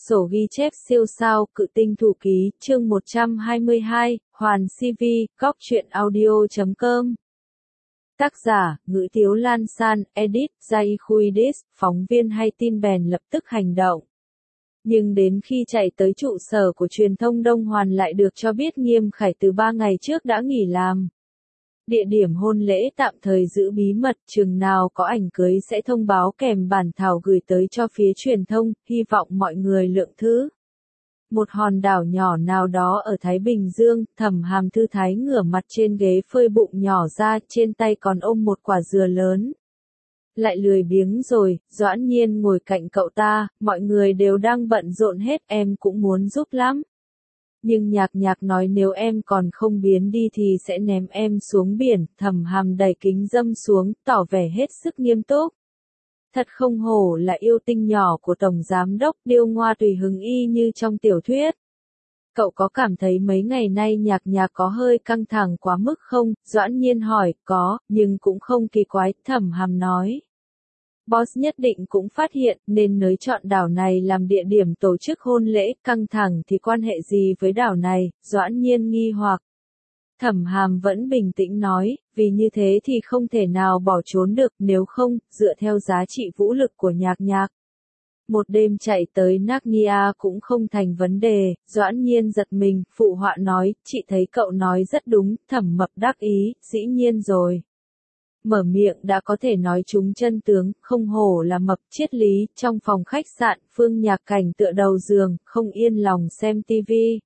Sổ ghi chép siêu sao, cự tinh thủ ký, chương 122, Hoàn CV, góc truyện audio.com. Tác giả, Ngữ Tiếu Lan San, edit, Jay Khuidis, phóng viên hay tin bèn lập tức hành động. Nhưng đến khi chạy tới trụ sở của truyền thông Đông Hoàn lại được cho biết Nghiêm Khải từ 3 ngày trước đã nghỉ làm. Địa điểm hôn lễ tạm thời giữ bí mật, chừng nào có ảnh cưới sẽ thông báo kèm bản thảo gửi tới cho phía truyền thông, hy vọng mọi người lượng thứ. Một hòn đảo nhỏ nào đó ở Thái Bình Dương, Thẩm Hàm thư thái ngửa mặt trên ghế phơi bụng nhỏ ra, trên tay còn ôm một quả dừa lớn. Lại lười biếng rồi, Doãn Nhiên ngồi cạnh cậu ta, mọi người đều đang bận rộn hết, em cũng muốn giúp lắm. Nhưng Nhạc nói nếu em còn không biến đi thì sẽ ném em xuống biển. Thẩm Hàm đẩy kính dâm xuống, tỏ vẻ hết sức nghiêm túc. Thật không hổ là yêu tinh nhỏ của Tổng Giám Đốc, điêu ngoa tùy hứng y như trong tiểu thuyết. Cậu có cảm thấy mấy ngày nay Nhạc có hơi căng thẳng quá mức không? Doãn Nhiên hỏi, có, nhưng cũng không kỳ quái, Thẩm Hàm nói. Boss nhất định cũng phát hiện nên nới chọn đảo này làm địa điểm tổ chức hôn lễ, căng thẳng thì quan hệ gì với đảo này, Doãn Nhiên nghi hoặc. Thẩm Hàm vẫn bình tĩnh nói, vì như thế thì không thể nào bỏ trốn được, nếu không, dựa theo giá trị vũ lực của Nhạc. Một đêm chạy tới Narnia cũng không thành vấn đề, Doãn Nhiên giật mình, phụ họa nói, chị thấy cậu nói rất đúng, Thẩm Mập đắc ý, dĩ nhiên rồi. Mở miệng đã có thể nói trúng chân tướng, không hổ là Mập. Triết lý. Trong phòng khách sạn, Phương Nhạc Cảnh tựa đầu giường, không yên lòng xem tivi.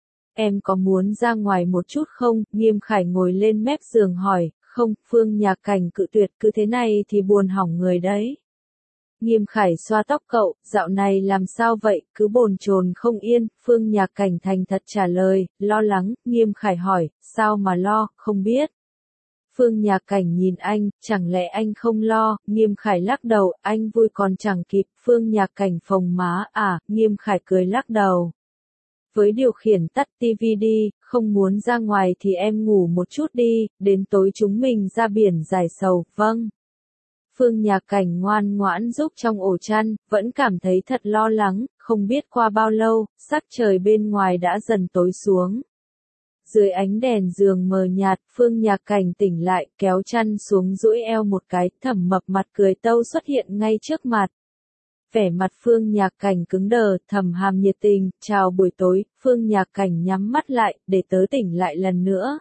Em có muốn ra ngoài một chút không? Nghiêm Khải ngồi lên mép giường hỏi. Không, Phương Nhạc Cảnh cự tuyệt, cứ thế này thì buồn hỏng người đấy. Nghiêm Khải xoa tóc cậu, dạo này làm sao vậy, cứ bồn chồn không yên. Phương Nhạc Cảnh thành thật trả lời, lo lắng. Nghiêm Khải hỏi, sao mà lo, không biết. Phương Nhạc Cảnh nhìn anh, chẳng lẽ anh không lo? Nghiêm Khải lắc đầu, anh vui còn chẳng kịp. Phương Nhạc Cảnh phồng má, Nghiêm Khải cười lắc đầu. Với điều khiển tắt tivi đi, không muốn ra ngoài thì em ngủ một chút đi, đến tối chúng mình ra biển giải sầu, vâng. Phương Nhạc Cảnh ngoan ngoãn giúp trong ổ chăn, vẫn cảm thấy thật lo lắng, không biết qua bao lâu, sắc trời bên ngoài đã dần tối xuống. Dưới ánh đèn giường mờ nhạt, Phương Nhạc Cảnh tỉnh lại, kéo chăn xuống duỗi eo một cái, Thẩm Mập mặt cười tâu xuất hiện ngay trước mặt. Vẻ mặt Phương Nhạc Cảnh cứng đờ, Thẩm Hàm nhiệt tình, chào buổi tối, Phương Nhạc Cảnh nhắm mắt lại, để tớ tỉnh lại lần nữa.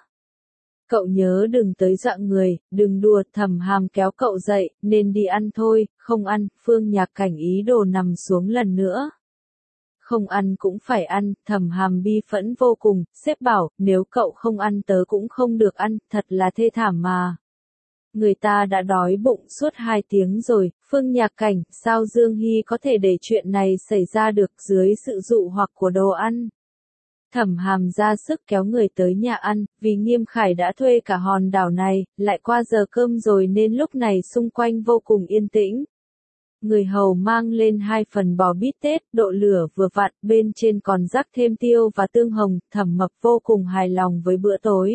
Cậu nhớ đừng tới dọa người, đừng đùa, Thẩm Hàm kéo cậu dậy, nên đi ăn thôi, không ăn, Phương Nhạc Cảnh ý đồ nằm xuống lần nữa. Không ăn cũng phải ăn, Thẩm Hàm bi phẫn vô cùng, sếp bảo, nếu cậu không ăn tớ cũng không được ăn, thật là thê thảm mà. Người ta đã đói bụng suốt 2 tiếng rồi, Phương Nhạc Cảnh, sao Dương Hy có thể để chuyện này xảy ra được dưới sự dụ hoặc của đồ ăn. Thẩm Hàm ra sức kéo người tới nhà ăn, vì Nghiêm Khải đã thuê cả hòn đảo này, lại qua giờ cơm rồi nên lúc này xung quanh vô cùng yên tĩnh. Người hầu mang lên 2 phần bò bít tết, độ lửa vừa vặn, bên trên còn rắc thêm tiêu và tương hồng, Thẩm Mập vô cùng hài lòng với bữa tối.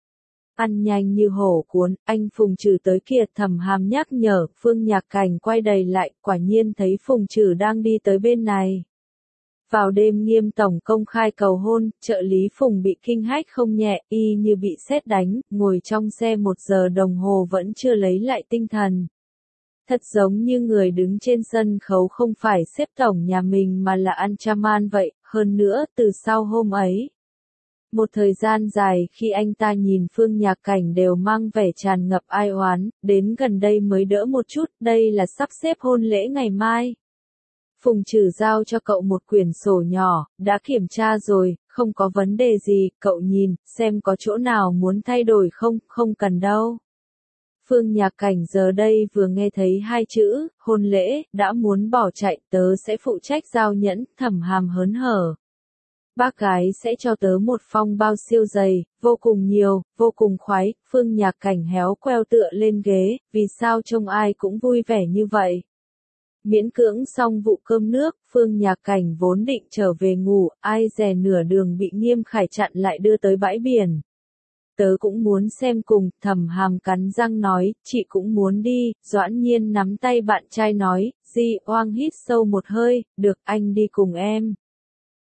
Ăn nhanh như hổ cuốn, anh Phùng Trừ tới kìa, Thẩm Hàm nhắc nhở, Phương Nhạc Cảnh quay đầy lại, quả nhiên thấy Phùng Trừ đang đi tới bên này. Vào đêm Nghiêm tổng công khai cầu hôn, trợ lý Phùng bị kinh hách không nhẹ, y như bị sét đánh, ngồi trong xe 1 giờ đồng hồ vẫn chưa lấy lại tinh thần. Thật giống như người đứng trên sân khấu không phải sếp tổng nhà mình mà là Anchaman vậy, hơn nữa, từ sau hôm ấy. Một thời gian dài khi anh ta nhìn Phương Nhạc Cảnh đều mang vẻ tràn ngập ai oán, đến gần đây mới đỡ một chút, đây là sắp xếp hôn lễ ngày mai. Phùng Trừ giao cho cậu một quyển sổ nhỏ, đã kiểm tra rồi, không có vấn đề gì, cậu nhìn, xem có chỗ nào muốn thay đổi không, không cần đâu. Phương Nhạc Cảnh giờ đây vừa nghe thấy 2 chữ, hôn lễ, đã muốn bỏ chạy, tớ sẽ phụ trách giao nhẫn, Thẩm Hàm hớn hở. Bác gái sẽ cho tớ một phong bao siêu dày, vô cùng nhiều, vô cùng khoái, Phương Nhạc Cảnh héo queo tựa lên ghế, vì sao trông ai cũng vui vẻ như vậy. Miễn cưỡng xong vụ cơm nước, Phương Nhạc Cảnh vốn định trở về ngủ, ai dè nửa đường bị Nghiêm Khải chặn lại đưa tới bãi biển. Tớ cũng muốn xem cùng, Thẩm Hàm cắn răng nói, chị cũng muốn đi, Doãn Nhiên nắm tay bạn trai nói, Di Oang hít sâu một hơi, được anh đi cùng em.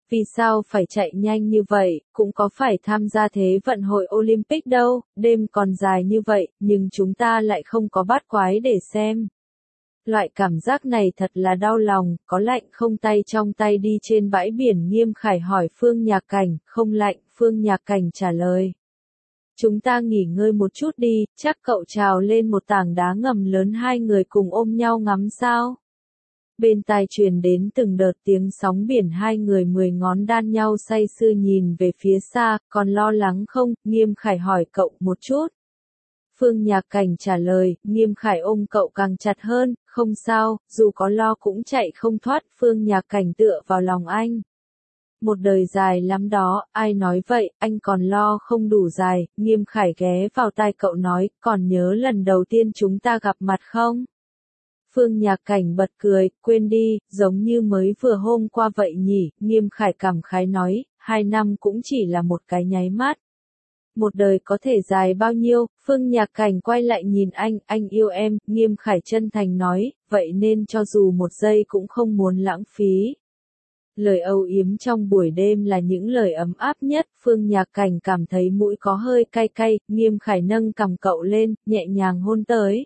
Vì sao phải chạy nhanh như vậy, cũng có phải tham gia Thế vận hội Olympic đâu, đêm còn dài như vậy, nhưng chúng ta lại không có bát quái để xem. Loại cảm giác này thật là đau lòng, có lạnh không tay trong tay đi trên bãi biển Nghiêm Khải hỏi Phương Nhạc Cảnh, không lạnh, Phương Nhạc Cảnh trả lời. Chúng ta nghỉ ngơi một chút đi, chắc cậu trào lên một tảng đá ngầm lớn hai người cùng ôm nhau ngắm sao. Bên tai truyền đến từng đợt tiếng sóng biển hai người 10 ngón đan nhau say sưa nhìn về phía xa, còn lo lắng không, Nghiêm Khải hỏi cậu một chút. Phương Nhạc Cảnh trả lời, Nghiêm Khải ôm cậu càng chặt hơn, không sao, dù có lo cũng chạy không thoát, Phương Nhạc Cảnh tựa vào lòng anh. Một đời dài lắm đó, ai nói vậy, anh còn lo không đủ dài, Nghiêm Khải ghé vào tai cậu nói, còn nhớ lần đầu tiên chúng ta gặp mặt không? Phương Nhạc Cảnh bật cười, quên đi, giống như mới vừa hôm qua vậy nhỉ, Nghiêm Khải cảm khái nói, 2 năm cũng chỉ là một cái nháy mắt. Một đời có thể dài bao nhiêu, Phương Nhạc Cảnh quay lại nhìn anh yêu em, Nghiêm Khải chân thành nói, vậy nên cho dù một giây cũng không muốn lãng phí. Lời âu yếm trong buổi đêm là những lời ấm áp nhất, Phương Nhạc Cảnh cảm thấy mũi có hơi cay cay, Nghiêm Khải nâng cằm cậu lên, nhẹ nhàng hôn tới.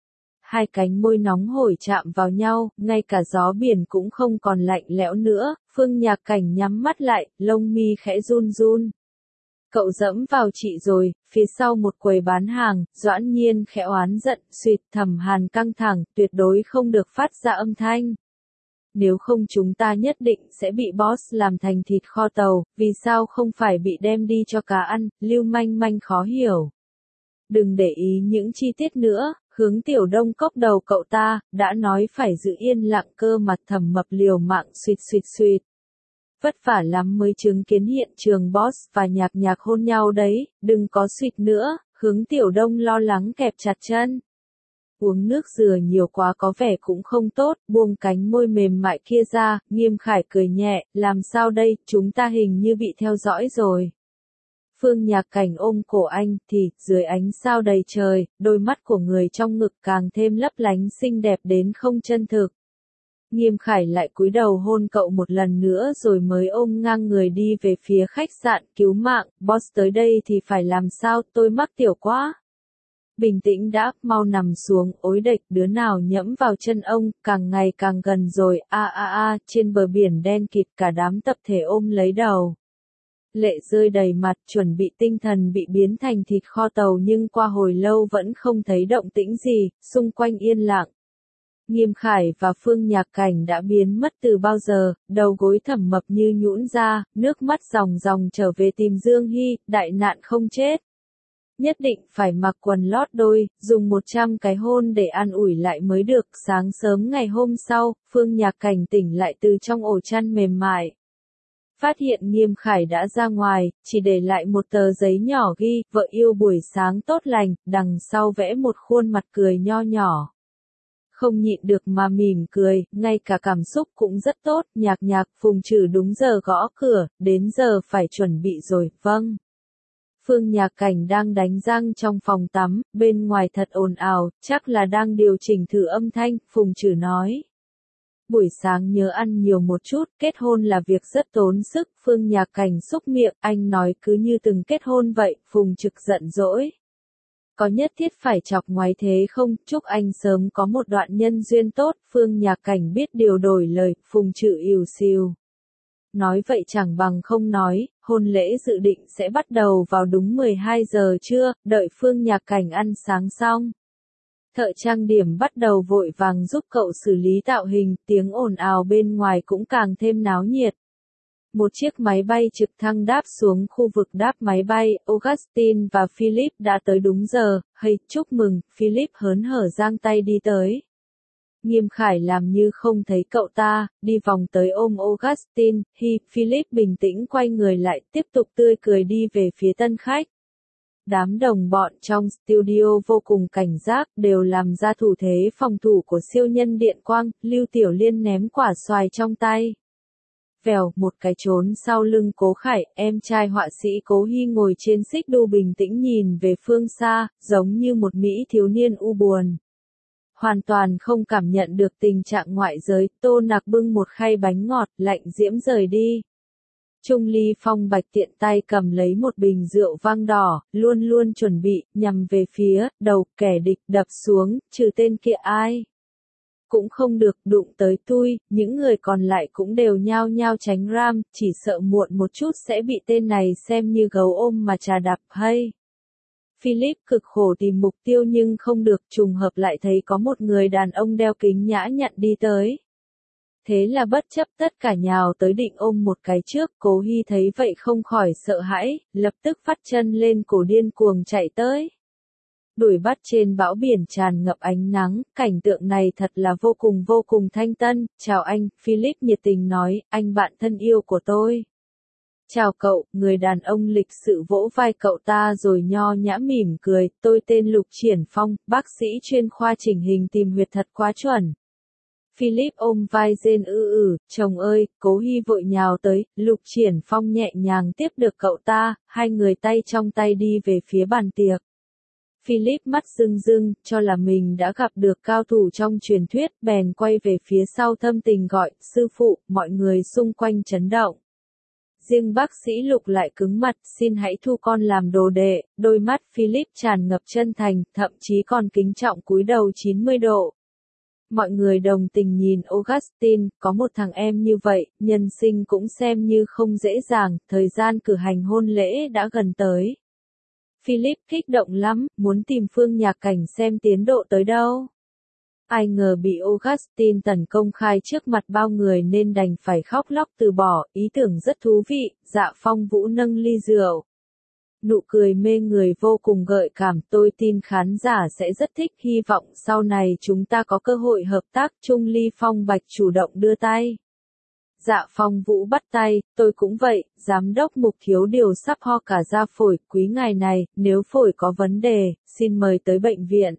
Hai cánh môi nóng hổi chạm vào nhau, ngay cả gió biển cũng không còn lạnh lẽo nữa, Phương Nhạc Cảnh nhắm mắt lại, lông mi khẽ run run. Cậu dẫm vào chị rồi, phía sau một quầy bán hàng, Doãn Nhiên khẽ oán giận, suýt Thẩm Hàn căng thẳng, tuyệt đối không được phát ra âm thanh. Nếu không chúng ta nhất định sẽ bị boss làm thành thịt kho tàu, vì sao không phải bị đem đi cho cá ăn, Lưu Manh Manh khó hiểu. Đừng để ý những chi tiết nữa, Hướng Tiểu Đông cốc đầu cậu ta, đã nói phải giữ yên lặng cơ mặt Thẩm Mập liều mạng suýt. Vất vả lắm mới chứng kiến hiện trường boss và nhạc hôn nhau đấy, đừng có suýt nữa, Hướng Tiểu Đông lo lắng kẹp chặt chân. Uống nước dừa nhiều quá có vẻ cũng không tốt, buông cánh môi mềm mại kia ra, Nghiêm Khải cười nhẹ, làm sao đây, chúng ta hình như bị theo dõi rồi. Phương Nhạc Cảnh ôm cổ anh, thì, dưới ánh sao đầy trời, đôi mắt của người trong ngực càng thêm lấp lánh xinh đẹp đến không chân thực. Nghiêm Khải lại cúi đầu hôn cậu một lần nữa rồi mới ôm ngang người đi về phía khách sạn, cứu mạng, boss tới đây thì phải làm sao, tôi mắc tiểu quá. Bình tĩnh đã, mau nằm xuống, ối đệch, đứa nào nhẫm vào chân ông, càng ngày càng gần rồi, trên bờ biển đen kịt cả đám tập thể ôm lấy đầu. Lệ rơi đầy mặt, chuẩn bị tinh thần bị biến thành thịt kho tàu nhưng qua hồi lâu vẫn không thấy động tĩnh gì, xung quanh yên lặng. Nghiêm Khải và Phương Nhạc Cảnh đã biến mất từ bao giờ, đầu gối Thẩm Mập như nhũn ra, nước mắt ròng ròng trở về tìm Dương Hy, đại nạn không chết. Nhất định phải mặc quần lót đôi, dùng 100 cái hôn để an ủi lại mới được. Sáng sớm ngày hôm sau, Phương Nhạc Cảnh tỉnh lại từ trong ổ chăn mềm mại. Phát hiện Nghiêm Khải đã ra ngoài, chỉ để lại một tờ giấy nhỏ ghi, vợ yêu buổi sáng tốt lành, đằng sau vẽ một khuôn mặt cười nho nhỏ. Không nhịn được mà mỉm cười, ngay cả cảm xúc cũng rất tốt, nhạc, Phùng Trừ đúng giờ gõ cửa, đến giờ phải chuẩn bị rồi, vâng. Phương Nhạc Cảnh đang đánh răng trong phòng tắm, bên ngoài thật ồn ào, chắc là đang điều chỉnh thử âm thanh, Phùng Trừ nói. Buổi sáng nhớ ăn nhiều một chút, kết hôn là việc rất tốn sức, Phương Nhạc Cảnh xúc miệng, anh nói cứ như từng kết hôn vậy, Phùng Trực giận dỗi. Có nhất thiết phải chọc ngoái thế không, chúc anh sớm có một đoạn nhân duyên tốt, Phương Nhạc Cảnh biết điều đổi lời, Phùng Trừ ỉu xìu. Nói vậy chẳng bằng không nói, hôn lễ dự định sẽ bắt đầu vào đúng 12 giờ trưa, đợi Phương Nhạc Cảnh ăn sáng xong. Thợ trang điểm bắt đầu vội vàng giúp cậu xử lý tạo hình, tiếng ồn ào bên ngoài cũng càng thêm náo nhiệt. Một chiếc máy bay trực thăng đáp xuống khu vực đáp máy bay, Augustine và Philip đã tới đúng giờ, hey, chúc mừng, Philip hớn hở giang tay đi tới. Nghiêm Khải làm như không thấy cậu ta, đi vòng tới ôm Augustine, Philip bình tĩnh quay người lại, tiếp tục tươi cười đi về phía tân khách. Đám đồng bọn trong studio vô cùng cảnh giác, đều làm ra thủ thế phòng thủ của siêu nhân điện quang, Lưu Tiểu Liên ném quả xoài trong tay. Vèo, một cái trốn sau lưng Cố Khải, em trai họa sĩ Cố Hy ngồi trên xích đu bình tĩnh nhìn về phương xa, giống như một mỹ thiếu niên u buồn. Hoàn toàn không cảm nhận được tình trạng ngoại giới, Tô Nặc bưng một khay bánh ngọt, lạnh diễm rời đi. Trung Ly Phong Bạch tiện tay cầm lấy một bình rượu vang đỏ, luôn luôn chuẩn bị, nhằm về phía, đầu, kẻ địch đập xuống, trừ tên kia ai. Cũng không được đụng tới tui, những người còn lại cũng đều nhao nhao tránh ram, chỉ sợ muộn một chút sẽ bị tên này xem như gấu ôm mà trà đạp hay. Philip cực khổ tìm mục tiêu nhưng không được, trùng hợp lại thấy có một người đàn ông đeo kính nhã nhặn đi tới. Thế là bất chấp tất cả nhào tới định ôm một cái trước, Cố Hy thấy vậy không khỏi sợ hãi, lập tức phát chân lên cổ điên cuồng chạy tới. Đuổi bắt trên bão biển tràn ngập ánh nắng, cảnh tượng này thật là vô cùng thanh tân. Chào anh, Philip nhiệt tình nói, anh bạn thân yêu của tôi. Chào cậu, người đàn ông lịch sự vỗ vai cậu ta rồi nho nhã mỉm cười, tôi tên Lục Triển Phong, bác sĩ chuyên khoa chỉnh hình tìm huyệt thật quá chuẩn. Philip ôm vai rên chồng ơi, Cố Hy vội nhào tới, Lục Triển Phong nhẹ nhàng tiếp được cậu ta, hai người tay trong tay đi về phía bàn tiệc. Philip mắt rưng rưng, cho là mình đã gặp được cao thủ trong truyền thuyết, bèn quay về phía sau thâm tình gọi, sư phụ, mọi người xung quanh chấn động. Riêng bác sĩ Lục lại cứng mặt, xin hãy thu con làm đồ đệ, đôi mắt Philip tràn ngập chân thành, thậm chí còn kính trọng cúi đầu 90 độ. Mọi người đồng tình nhìn Augustine, có một thằng em như vậy, nhân sinh cũng xem như không dễ dàng, thời gian cử hành hôn lễ đã gần tới. Philip kích động lắm, muốn tìm Phương Nhạc Cảnh xem tiến độ tới đâu. Ai ngờ bị Augustine tấn công khai trước mặt bao người nên đành phải khóc lóc từ bỏ, ý tưởng rất thú vị, Dạ Phong Vũ nâng ly rượu. Nụ cười mê người vô cùng gợi cảm, tôi tin khán giả sẽ rất thích, hy vọng sau này chúng ta có cơ hội hợp tác. Trung Ly Phong Bạch chủ động đưa tay. Dạ Phong Vũ bắt tay, tôi cũng vậy, giám đốc Mục thiếu điều sắp ho cả ra phổi, quý ngài này, nếu phổi có vấn đề, xin mời tới bệnh viện.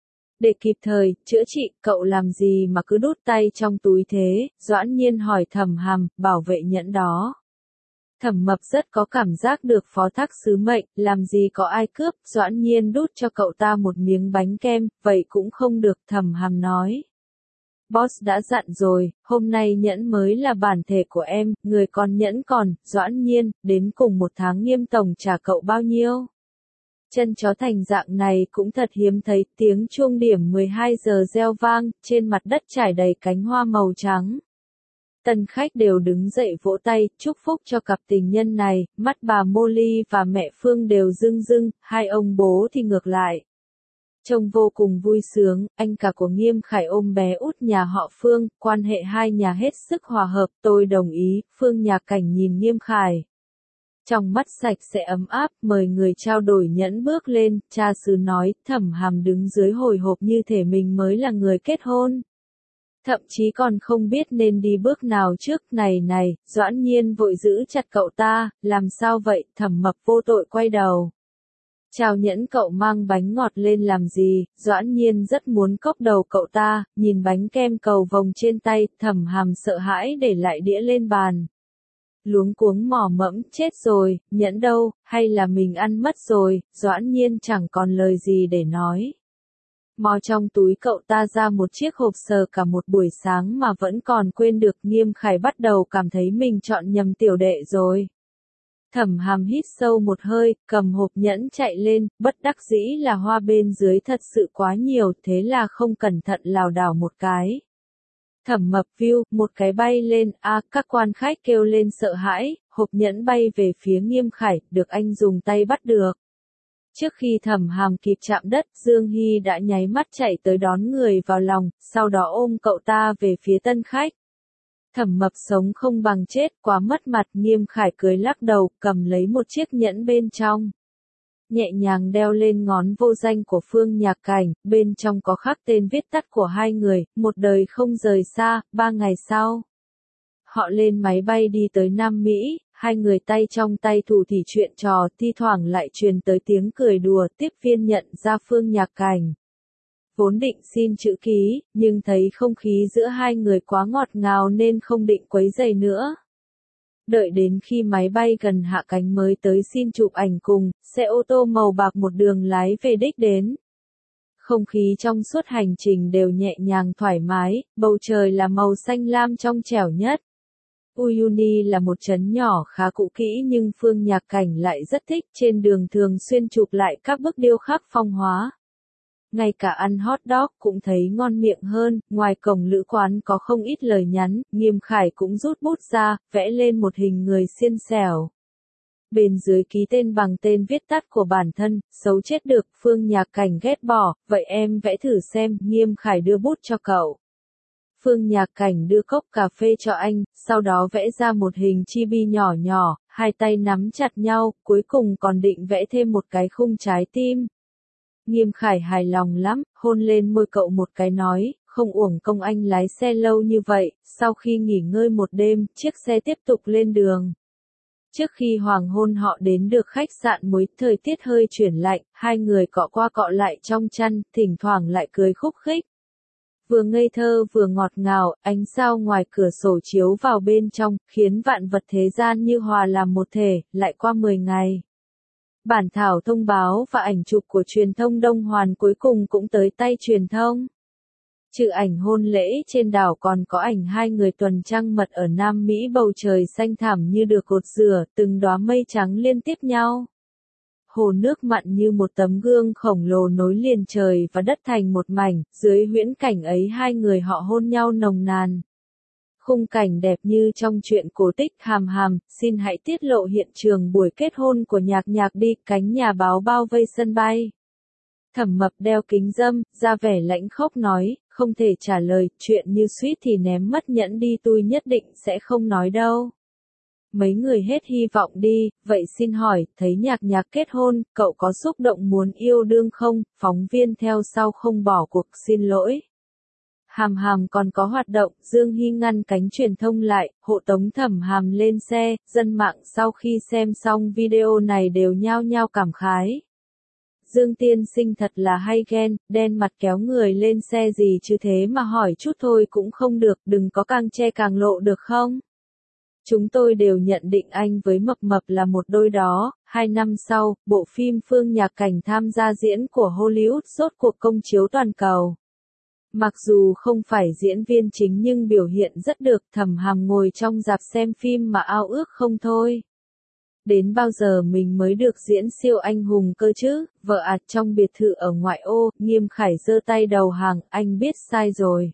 Để kịp thời, chữa trị, cậu làm gì mà cứ đút tay trong túi thế, Doãn Nhiên hỏi Thẩm Hàm, bảo vệ nhẫn đó. Thẩm Mập rất có cảm giác được phó thác sứ mệnh, làm gì có ai cướp, Doãn Nhiên đút cho cậu ta một miếng bánh kem, vậy cũng không được, Thẩm Hàm nói. Boss đã dặn rồi, hôm nay nhẫn mới là bản thể của em, người còn nhẫn còn, Doãn Nhiên, đến cùng một tháng Nghiêm tổng trả cậu bao nhiêu? Chân chó thành dạng này cũng thật hiếm thấy, tiếng chuông điểm 12 giờ reo vang, trên mặt đất trải đầy cánh hoa màu trắng. Tân khách đều đứng dậy vỗ tay, chúc phúc cho cặp tình nhân này, mắt bà Molly và mẹ Phương đều rưng rưng, hai ông bố thì ngược lại. Trông vô cùng vui sướng, anh cả của Nghiêm Khải ôm bé út nhà họ Phương, quan hệ hai nhà hết sức hòa hợp, tôi đồng ý, Phương Nhạc Cảnh nhìn Nghiêm Khải. Trong mắt sạch sẽ ấm áp, mời người trao đổi nhẫn bước lên, cha xứ nói, Thẩm Hàm đứng dưới hồi hộp như thể mình mới là người kết hôn. Thậm chí còn không biết nên đi bước nào trước, này, Doãn Nhiên vội giữ chặt cậu ta, làm sao vậy, Thẩm Mập vô tội quay đầu. Chào nhẫn cậu mang bánh ngọt lên làm gì, Doãn Nhiên rất muốn cốc đầu cậu ta, nhìn bánh kem cầu vồng trên tay, Thẩm Hàm sợ hãi để lại đĩa lên bàn. Luống cuống mò mẫm, chết rồi, nhẫn đâu, hay là mình ăn mất rồi, Doãn Nhiên chẳng còn lời gì để nói. Mò trong túi cậu ta ra một chiếc hộp sờ cả một buổi sáng mà vẫn còn quên được, Nghiêm Khải bắt đầu cảm thấy mình chọn nhầm tiểu đệ rồi. Thẩm Hàm hít sâu một hơi, cầm hộp nhẫn chạy lên, bất đắc dĩ là hoa bên dưới thật sự quá nhiều, thế là không cẩn thận lảo đảo một cái. Thẩm Mập view, một cái bay lên, các quan khách kêu lên sợ hãi, hộp nhẫn bay về phía Nghiêm Khải, được anh dùng tay bắt được. Trước khi Thẩm Hàm kịp chạm đất, Dương Hy đã nháy mắt chạy tới đón người vào lòng, sau đó ôm cậu ta về phía tân khách. Thẩm Mập sống không bằng chết, quá mất mặt, Nghiêm Khải cười lắc đầu, cầm lấy một chiếc nhẫn bên trong. Nhẹ nhàng đeo lên ngón vô danh của Phương Nhạc Cảnh, bên trong có khắc tên viết tắt của hai người, một đời không rời xa, 3 ngày sau. Họ lên máy bay đi tới Nam Mỹ, hai người tay trong tay thủ thỉ chuyện trò, thi thoảng lại truyền tới tiếng cười đùa, tiếp viên nhận ra Phương Nhạc Cảnh. Vốn định xin chữ ký, nhưng thấy không khí giữa hai người quá ngọt ngào nên không định quấy rầy nữa. Đợi đến khi máy bay gần hạ cánh mới tới xin chụp ảnh cùng, xe ô tô màu bạc một đường lái về đích đến. Không khí trong suốt hành trình đều nhẹ nhàng thoải mái, bầu trời là màu xanh lam trong trẻo nhất. Uyuni là một trấn nhỏ khá cũ kỹ nhưng Phương Nhạc Cảnh lại rất thích, trên đường thường xuyên chụp lại các bức điêu khắc phong hóa. Ngay cả ăn hot dog cũng thấy ngon miệng hơn, ngoài cổng lữ quán có không ít lời nhắn, Nghiêm Khải cũng rút bút ra, vẽ lên một hình người xiên xẻo. Bên dưới ký tên bằng tên viết tắt của bản thân, xấu chết được, Phương Nhạc Cảnh ghét bỏ, vậy em vẽ thử xem, Nghiêm Khải đưa bút cho cậu. Phương Nhạc Cảnh đưa cốc cà phê cho anh, sau đó vẽ ra một hình chibi nhỏ nhỏ, hai tay nắm chặt nhau, cuối cùng còn định vẽ thêm một cái khung trái tim. Nghiêm Khải hài lòng lắm, hôn lên môi cậu một cái nói, không uổng công anh lái xe lâu như vậy, sau khi nghỉ ngơi một đêm, chiếc xe tiếp tục lên đường. Trước khi hoàng hôn họ đến được khách sạn mới, thời tiết hơi chuyển lạnh, hai người cọ qua cọ lại trong chăn, thỉnh thoảng lại cười khúc khích. Vừa ngây thơ vừa ngọt ngào, ánh sao ngoài cửa sổ chiếu vào bên trong, khiến vạn vật thế gian như hòa làm một thể, lại qua 10 ngày. Bản thảo thông báo và ảnh chụp của truyền thông Đông Hoàn cuối cùng cũng tới tay truyền thông. Trừ ảnh hôn lễ trên đảo còn có ảnh hai người tuần trăng mật ở Nam Mỹ, bầu trời xanh thẳm như được cột rửa, từng đóa mây trắng liên tiếp nhau. Hồ nước mặn như một tấm gương khổng lồ nối liền trời và đất thành một mảnh, dưới huyễn cảnh ấy hai người họ hôn nhau nồng nàn. Khung cảnh đẹp như trong truyện cổ tích Hàm Hàm, xin hãy tiết lộ hiện trường buổi kết hôn của Nhạc Nhạc đi, cánh nhà báo bao vây sân bay. Thẩm Mập đeo kính râm, ra vẻ lãnh khốc nói, không thể trả lời, chuyện như suýt thì ném mất nhẫn đi, tôi nhất định sẽ không nói đâu. Mấy người hết hy vọng đi, vậy xin hỏi, thấy Nhạc Nhạc kết hôn, cậu có xúc động muốn yêu đương không? Phóng viên theo sau không bỏ cuộc, xin lỗi. Hàm Hàm còn có hoạt động, Dương Hy ngăn cánh truyền thông lại, hộ tống Thẩm Hàm lên xe, dân mạng sau khi xem xong video này đều nhao nhao cảm khái. Dương tiên sinh thật là hay ghen, đen mặt kéo người lên xe gì chứ thế mà hỏi chút thôi cũng không được, đừng có càng che càng lộ được không? Chúng tôi đều nhận định anh với Mập Mập là một đôi đó. 2 năm sau, bộ phim Phương Nhạc Cảnh tham gia diễn của Hollywood rốt cuộc công chiếu toàn cầu. Mặc dù không phải diễn viên chính nhưng biểu hiện rất được, Thẩm Hàm ngồi trong rạp xem phim mà ao ước không thôi. Đến bao giờ mình mới được diễn siêu anh hùng cơ chứ, vợ ạt trong biệt thự ở ngoại ô, Nghiêm Khải giơ tay đầu hàng, anh biết sai rồi.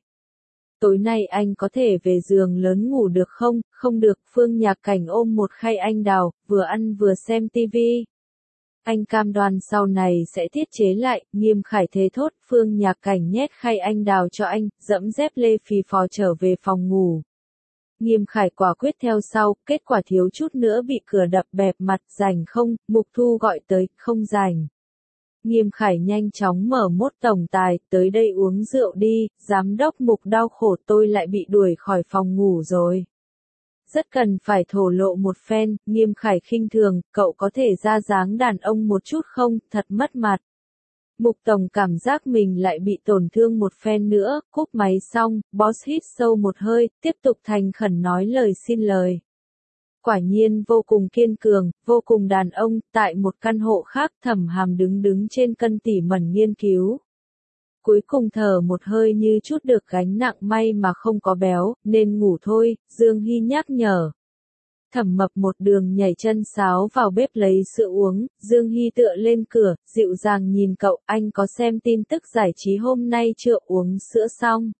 Tối nay anh có thể về giường lớn ngủ được không? Không được, Phương Nhạc Cảnh ôm một khay anh đào, vừa ăn vừa xem tivi. Anh cam đoan sau này sẽ tiết chế lại, Nghiêm Khải thế thốt, Phương Nhạc Cảnh nhét khay anh đào cho anh, dẫm dép lê phì phò trở về phòng ngủ. Nghiêm Khải quả quyết theo sau, kết quả thiếu chút nữa bị cửa đập bẹp mặt, rảnh không? Mục Thu gọi tới, không rảnh. Nghiêm Khải nhanh chóng mở mốt tổng tài, tới đây uống rượu đi, giám đốc Mục đau khổ, tôi lại bị đuổi khỏi phòng ngủ rồi. Rất cần phải thổ lộ một phen, Nghiêm Khải khinh thường, cậu có thể ra dáng đàn ông một chút không, thật mất mặt. Mục Tổng cảm giác mình lại bị tổn thương một phen nữa, cúp máy xong, boss hít sâu một hơi, tiếp tục thành khẩn nói lời xin lời. Quả nhiên vô cùng kiên cường, vô cùng đàn ông, tại một căn hộ khác Thẩm Hàm đứng trên cân tỉ mẩn nghiên cứu. Cuối cùng thở một hơi như chút được gánh nặng, may mà không có béo, nên ngủ thôi, Dương Hy nhắc nhở. Thẩm Mập một đường nhảy chân sáo vào bếp lấy sữa uống, Dương Hy tựa lên cửa, dịu dàng nhìn cậu, anh có xem tin tức giải trí hôm nay chưa, uống sữa xong.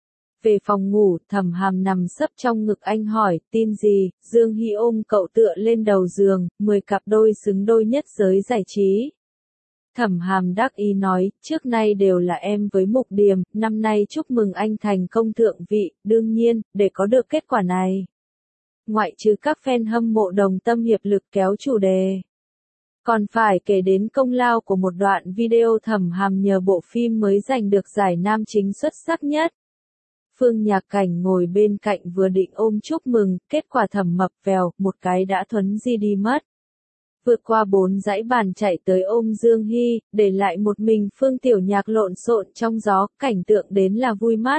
Về phòng ngủ, Thẩm Hàm nằm sấp trong ngực anh hỏi, tin gì? Dương Hy ôm cậu tựa lên đầu giường, 10 cặp đôi xứng đôi nhất giới giải trí. Thẩm Hàm đắc ý nói, trước nay đều là em với Mục Điềm, năm nay chúc mừng anh thành công thượng vị, đương nhiên, để có được kết quả này. Ngoại trừ các fan hâm mộ đồng tâm hiệp lực kéo chủ đề. Còn phải kể đến công lao của một đoạn video Thẩm Hàm nhờ bộ phim mới giành được giải nam chính xuất sắc nhất. Phương Nhạc Cảnh ngồi bên cạnh vừa định ôm chúc mừng, kết quả Thẩm Mập vèo, một cái đã thuấn di đi mất. Vượt qua 4 dãy bàn chạy tới ôm Dương Hy, để lại một mình Phương Tiểu Nhạc lộn xộn trong gió, cảnh tượng đến là vui mắt.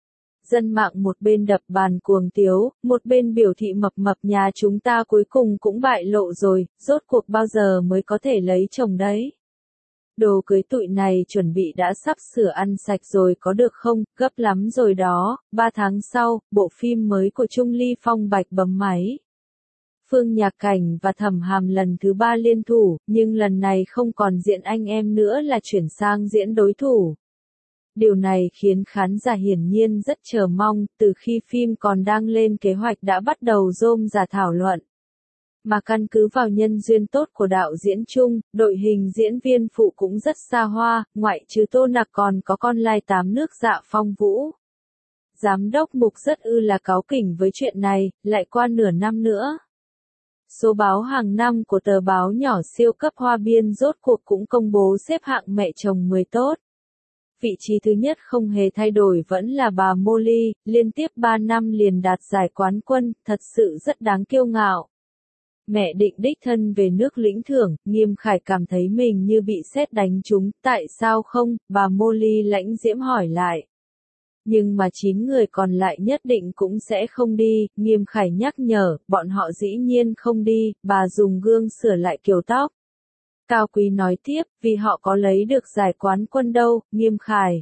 Dân mạng một bên đập bàn cuồng tiếu, một bên biểu thị Mập Mập nhà chúng ta cuối cùng cũng bại lộ rồi, rốt cuộc bao giờ mới có thể lấy chồng đấy. Đồ cưới tụi này chuẩn bị đã sắp sửa ăn sạch rồi có được không, gấp lắm rồi đó. 3 tháng sau, bộ phim mới của Trung Ly Phong Bạch bấm máy. Phương Nhạc Cảnh và Thẩm Hàm lần thứ 3 liên thủ, nhưng lần này không còn diễn anh em nữa là chuyển sang diễn đối thủ. Điều này khiến khán giả hiển nhiên rất chờ mong, từ khi phim còn đang lên kế hoạch đã bắt đầu rôm rả thảo luận. Mà căn cứ vào nhân duyên tốt của đạo diễn chung, đội hình diễn viên phụ cũng rất xa hoa, ngoại trừ Tô Nặc còn có con lai tám nước Dạ Phong Vũ. Giám đốc Mục rất là cáu kỉnh với chuyện này, lại qua nửa năm nữa. Số báo hàng năm của tờ báo nhỏ siêu cấp Hoa Biên rốt cuộc cũng công bố xếp hạng mẹ chồng 10 tốt. Vị trí thứ nhất không hề thay đổi vẫn là bà Molly, liên tiếp 3 năm liền đạt giải quán quân, thật sự rất đáng kiêu ngạo. Mẹ định đích thân về nước lĩnh thưởng, Nghiêm Khải cảm thấy mình như bị sét đánh trúng, tại sao không, bà Molly lãnh diễm hỏi lại. Nhưng mà 9 người còn lại nhất định cũng sẽ không đi, Nghiêm Khải nhắc nhở, bọn họ dĩ nhiên không đi, bà dùng gương sửa lại kiểu tóc. Cao Quý nói tiếp, vì họ có lấy được giải quán quân đâu, Nghiêm Khải.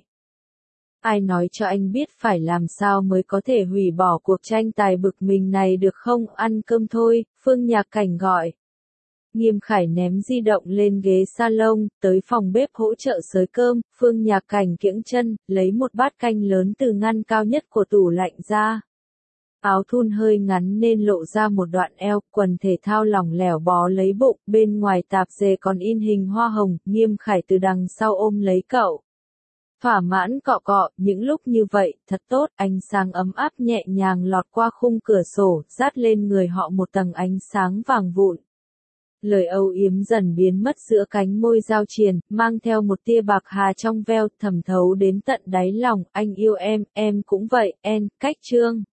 Ai nói cho anh biết phải làm sao mới có thể hủy bỏ cuộc tranh tài bực mình này được không, ăn cơm thôi, Phương Nhạc Cảnh gọi. Nghiêm Khải ném di động lên ghế salon, tới phòng bếp hỗ trợ xới cơm, Phương Nhạc Cảnh kiễng chân, lấy một bát canh lớn từ ngăn cao nhất của tủ lạnh ra. Áo thun hơi ngắn nên lộ ra một đoạn eo, quần thể thao lỏng lẻo bó lấy bụng, bên ngoài tạp dề còn in hình hoa hồng, Nghiêm Khải từ đằng sau ôm lấy cậu. Thỏa mãn cọ cọ, những lúc như vậy, thật tốt, ánh sáng ấm áp nhẹ nhàng lọt qua khung cửa sổ, dát lên người họ một tầng ánh sáng vàng vụn. Lời âu yếm dần biến mất giữa cánh môi giao triền, mang theo một tia bạc hà trong veo, thẩm thấu đến tận đáy lòng, anh yêu em cũng vậy, cách chương.